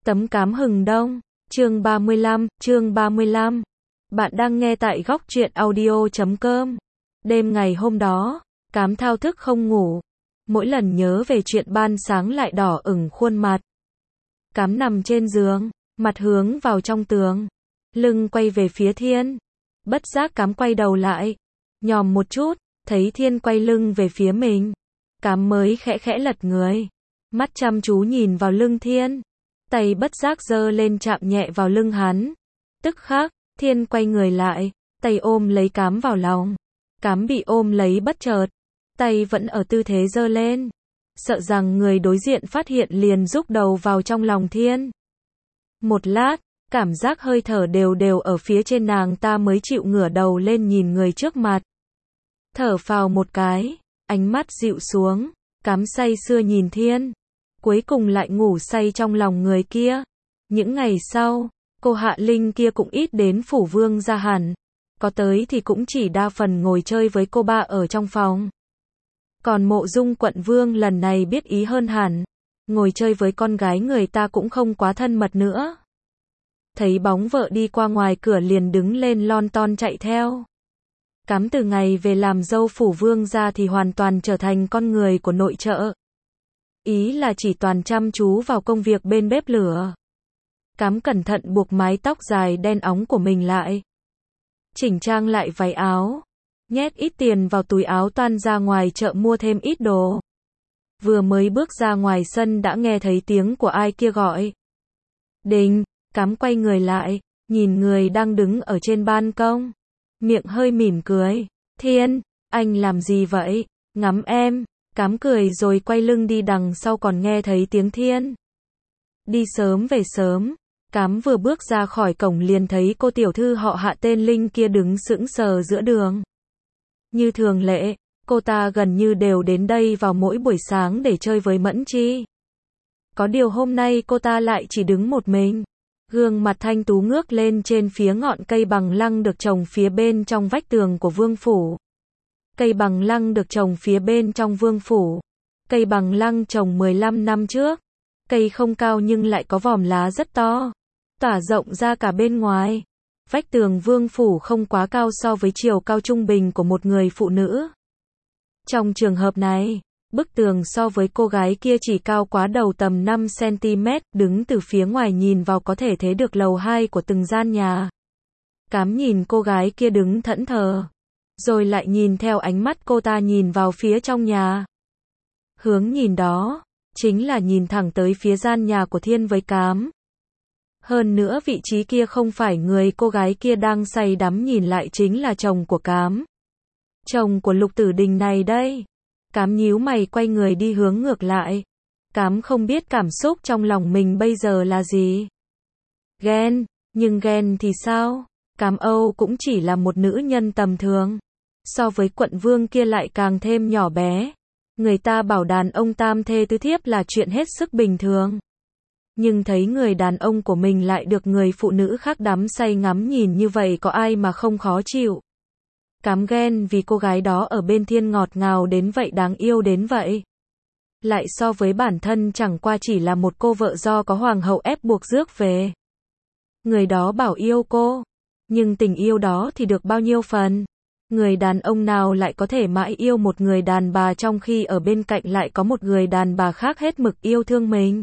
Tấm cám hừng đông, chương 35. Bạn đang nghe tại góc truyện audio.com. Đêm ngày hôm đó, Cám thao thức không ngủ. Mỗi lần nhớ về chuyện ban sáng lại đỏ ửng khuôn mặt. Cám nằm trên giường, mặt hướng vào trong tường, lưng quay về phía Thiên. Bất giác Cám quay đầu lại, nhòm một chút, thấy Thiên quay lưng về phía mình. Cám mới khẽ khẽ lật người, mắt chăm chú nhìn vào lưng Thiên. Tay bất giác giơ lên chạm nhẹ vào lưng hắn. Tức khắc, Thiên quay người lại, tay ôm lấy Cám vào lòng. Cám bị ôm lấy bất chợt, tay vẫn ở tư thế giơ lên. Sợ rằng người đối diện phát hiện liền rúc đầu vào trong lòng Thiên. Một lát, cảm giác hơi thở đều đều ở phía trên nàng ta mới chịu ngửa đầu lên nhìn người trước mặt. Thở phào một cái, ánh mắt dịu xuống, Cám say sưa nhìn Thiên. Cuối cùng lại ngủ say trong lòng người kia. Những ngày sau, cô Hạ Linh kia cũng ít đến phủ Vương gia hẳn. Có tới thì cũng chỉ đa phần ngồi chơi với cô ba ở trong phòng. Còn Mộ Dung quận Vương lần này biết ý hơn hẳn. Ngồi chơi với con gái người ta cũng không quá thân mật nữa. Thấy bóng vợ đi qua ngoài cửa liền đứng lên lon ton chạy theo. Cám từ ngày về làm dâu phủ Vương gia thì hoàn toàn trở thành con người của nội trợ. Ý là chỉ toàn chăm chú vào công việc bên bếp lửa. Cám cẩn thận buộc mái tóc dài đen óng của mình lại. Chỉnh trang lại váy áo. Nhét ít tiền vào túi áo toan ra ngoài chợ mua thêm ít đồ. Vừa mới bước ra ngoài sân đã nghe thấy tiếng của ai kia gọi. Đình, Cám quay người lại, nhìn người đang đứng ở trên ban công. Miệng hơi mỉm cười. Thiên, anh làm gì vậy? Ngắm em. Cám cười rồi quay lưng đi đằng sau còn nghe thấy tiếng Thiên. Đi sớm về sớm. Cám vừa bước ra khỏi cổng liền thấy cô tiểu thư họ Hạ tên Linh kia đứng sững sờ giữa đường. Như thường lệ, cô ta gần như đều đến đây vào mỗi buổi sáng để chơi với Mẫn Chi. Có điều hôm nay cô ta lại chỉ đứng một mình. Gương mặt thanh tú ngước lên trên phía ngọn cây bằng lăng được trồng phía bên trong vách tường của vương phủ. Cây bằng lăng được trồng phía bên trong vương phủ. Cây bằng lăng trồng 15 năm trước. Cây không cao nhưng lại có vòm lá rất to, tỏa rộng ra cả bên ngoài. Vách tường vương phủ không quá cao so với chiều cao trung bình của một người phụ nữ. Trong trường hợp này, bức tường so với cô gái kia chỉ cao quá đầu tầm 5 cm, đứng từ phía ngoài nhìn vào có thể thấy được lầu 2 của từng gian nhà. Cám nhìn cô gái kia đứng thẫn thờ, rồi lại nhìn theo ánh mắt cô ta nhìn vào phía trong nhà. Hướng nhìn đó, chính là nhìn thẳng tới phía gian nhà của Thiên với Cám. Hơn nữa vị trí kia không phải người cô gái kia đang say đắm nhìn lại chính là chồng của Cám. Chồng của Lục Tử Đình này đây. Cám nhíu mày quay người đi hướng ngược lại. Cám không biết cảm xúc trong lòng mình bây giờ là gì. Ghen, nhưng ghen thì sao? Cám Âu cũng chỉ là một nữ nhân tầm thường. So với quận vương kia lại càng thêm nhỏ bé. Người ta bảo đàn ông tam thê tứ thiếp là chuyện hết sức bình thường. Nhưng thấy người đàn ông của mình lại được người phụ nữ khác đắm say ngắm nhìn như vậy có ai mà không khó chịu. Cám ghen vì cô gái đó ở bên Thiên ngọt ngào đến vậy, đáng yêu đến vậy. Lại so với bản thân chẳng qua chỉ là một cô vợ do có hoàng hậu ép buộc rước về. Người đó bảo yêu cô. Nhưng tình yêu đó thì được bao nhiêu phần? Người đàn ông nào lại có thể mãi yêu một người đàn bà trong khi ở bên cạnh lại có một người đàn bà khác hết mực yêu thương mình?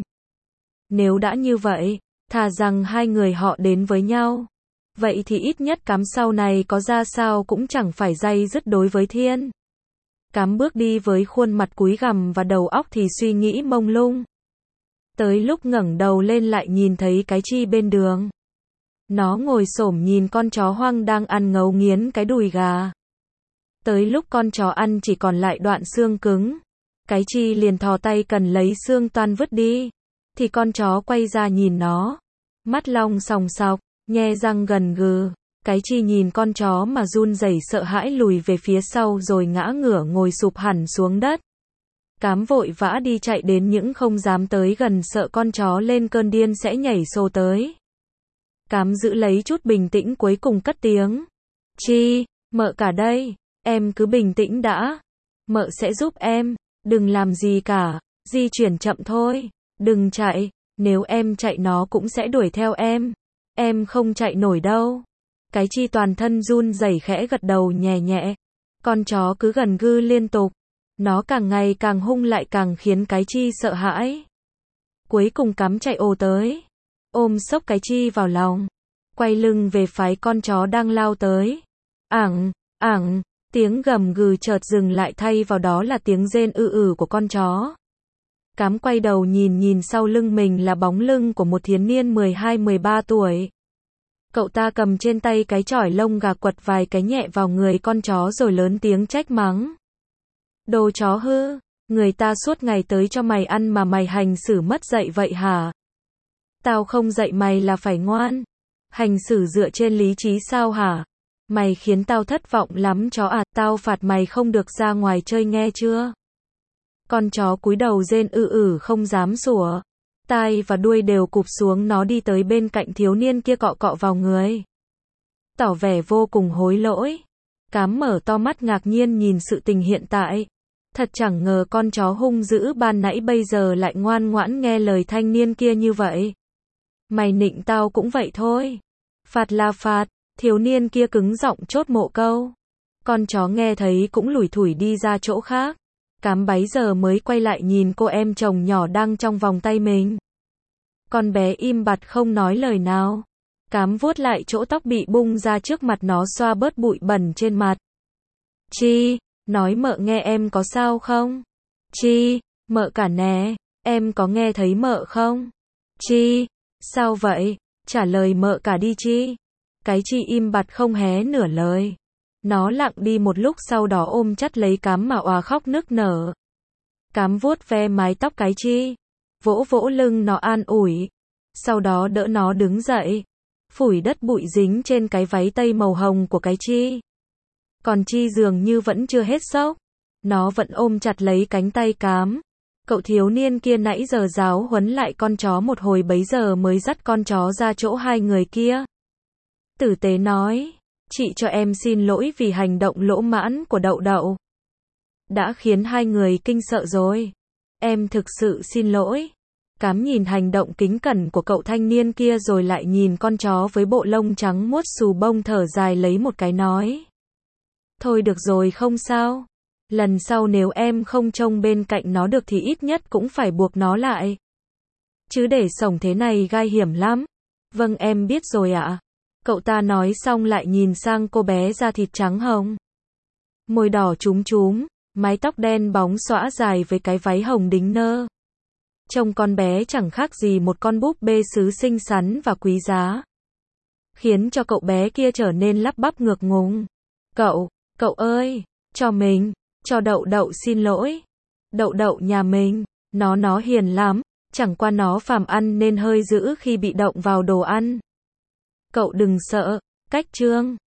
Nếu đã như vậy, thà rằng hai người họ đến với nhau. Vậy thì ít nhất Cám sau này có ra sao cũng chẳng phải day dứt đối với Thiên. Cám bước đi với khuôn mặt cúi gằm và đầu óc thì suy nghĩ mông lung. Tới lúc ngẩng đầu lên lại nhìn thấy cái Chi bên đường. Nó ngồi xổm nhìn con chó hoang đang ăn ngấu nghiến cái đùi gà. Tới lúc con chó ăn chỉ còn lại đoạn xương cứng. Cái Chi liền thò tay cần lấy xương toan vứt đi. Thì con chó quay ra nhìn nó. Mắt long sòng sọc, nhe răng gần gừ. Cái Chi nhìn con chó mà run rẩy sợ hãi lùi về phía sau rồi ngã ngửa ngồi sụp hẳn xuống đất. Cám vội vã đi chạy đến những không dám tới gần sợ con chó lên cơn điên sẽ nhảy xô tới. Cám giữ lấy chút bình tĩnh cuối cùng cất tiếng. Chi, mợ cả đây, em cứ bình tĩnh đã. Mợ sẽ giúp em, đừng làm gì cả, di chuyển chậm thôi, đừng chạy. Nếu em chạy nó cũng sẽ đuổi theo em không chạy nổi đâu. Cái chi toàn thân run rẩy khẽ gật đầu nhẹ nhẹ. Con chó cứ gần gư liên tục. Nó càng ngày càng hung lại càng khiến cái chi sợ hãi. Cuối cùng Cám chạy ồ tới. Ôm xốc cái chi vào lòng. Quay lưng về phái con chó đang lao tới. Ảng, tiếng gầm gừ chợt dừng lại thay vào đó là tiếng rên của con chó. Cám quay đầu nhìn sau lưng mình là bóng lưng của một thiếu niên 12-13 tuổi. Cậu ta cầm trên tay cái chổi lông gà quật vài cái nhẹ vào người con chó rồi lớn tiếng trách mắng. Đồ chó hư, người ta suốt ngày tới cho mày ăn mà mày hành xử mất dạy vậy hả? Tao không dạy mày là phải ngoan. Hành xử dựa trên lý trí sao hả? Mày khiến tao thất vọng lắm chó à, tao phạt mày không được ra ngoài chơi nghe chưa? Con chó cúi đầu rên không dám sủa. Tai và đuôi đều cụp xuống, nó đi tới bên cạnh thiếu niên kia cọ cọ vào người. Tỏ vẻ vô cùng hối lỗi. Cám mở to mắt ngạc nhiên nhìn sự tình hiện tại. Thật chẳng ngờ con chó hung dữ ban nãy bây giờ lại ngoan ngoãn nghe lời thanh niên kia như vậy. Mày nịnh tao cũng vậy thôi. Phạt là phạt, thiếu niên kia cứng giọng chốt mộ câu. Con chó nghe thấy cũng lủi thủi đi ra chỗ khác. Cám bấy giờ mới quay lại nhìn cô em chồng nhỏ đang trong vòng tay mình. Con bé im bặt không nói lời nào. Cám vuốt lại chỗ tóc bị bung ra trước mặt nó xoa bớt bụi bẩn trên mặt. Chi, nói mợ nghe em có sao không? Chi, mợ cả nè, em có nghe thấy mợ không? Chi, sao vậy? Trả lời mợ cả đi Chi. Cái Chi im bặt không hé nửa lời. Nó lặng đi một lúc sau đó ôm chặt lấy Cám mà òa khóc nức nở. Cám vuốt ve mái tóc cái Chi, vỗ vỗ lưng nó an ủi. Sau đó đỡ nó đứng dậy, phủi đất bụi dính trên cái váy tây màu hồng của cái Chi. Còn Chi dường như vẫn chưa hết sốc. Nó vẫn ôm chặt lấy cánh tay Cám. Cậu thiếu niên kia nãy giờ giáo huấn lại con chó một hồi bấy giờ mới dắt con chó ra chỗ hai người kia. Tử tế nói, chị cho em xin lỗi vì hành động lỗ mãn của Đậu Đậu. Đã khiến hai người kinh sợ rồi. Em thực sự xin lỗi. Cám nhìn hành động kính cẩn của cậu thanh niên kia rồi lại nhìn con chó với bộ lông trắng muốt xù bông thở dài lấy một cái nói. Thôi được rồi không sao. Lần sau nếu em không trông bên cạnh nó được thì ít nhất cũng phải buộc nó lại. Chứ để sổng thế này gai hiểm lắm. Vâng em biết rồi ạ. Cậu ta nói xong lại nhìn sang cô bé da thịt trắng hồng. Môi đỏ chúm chúm, mái tóc đen bóng xõa dài với cái váy hồng đính nơ. Trông con bé chẳng khác gì một con búp bê sứ xinh xắn và quý giá. Khiến cho cậu bé kia trở nên lắp bắp ngược ngùng. Cậu ơi, cho Đậu Đậu xin lỗi. Đậu Đậu nhà mình, nó hiền lắm, chẳng qua nó phàm ăn nên hơi dữ khi bị động vào đồ ăn. Cậu đừng sợ, cách Trương.